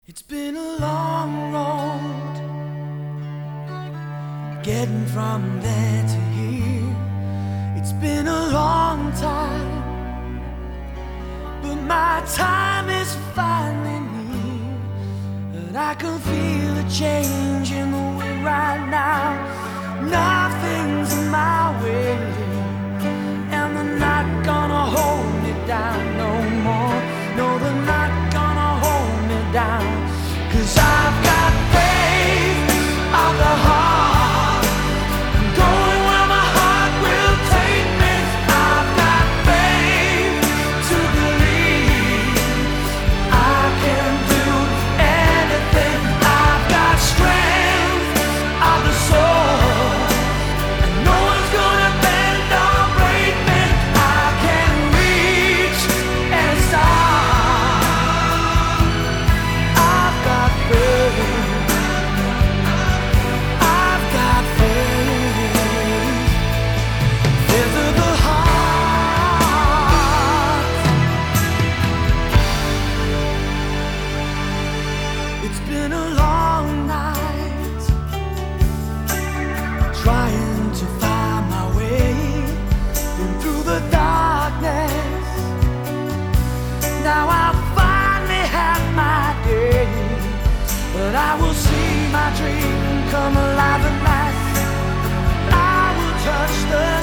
It's been a long road getting from there to here. It's been a long time, but my time is finally near. And I can feel a change in the wind right now. Nothing's in my way, and they're not gonna hold me down no more. No, they're not gonna hold me down. 'Cause I've got faith of the heart, going where my heart will take me. I've got faith to believe I can do anything. I've got strength of the soul, and no one's gonna bend or break me. I can reach any star. It's been a long night, trying to find my way in through the darkness. Now I finally have my day, but I will see my dream come alive at last. I will touch the